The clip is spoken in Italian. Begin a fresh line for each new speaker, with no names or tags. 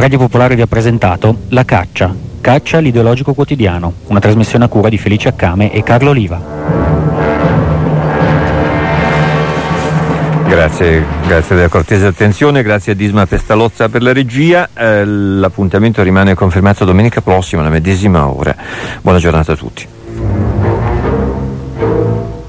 Radio Popolare vi ha presentato La Caccia, l'ideologico quotidiano, una trasmissione a cura di Felice Accame e Carlo Oliva.
Grazie della cortese attenzione, grazie a Disma Pestalozza per la regia. L'appuntamento rimane confermato domenica prossima alla medesima ora. Buona giornata a tutti.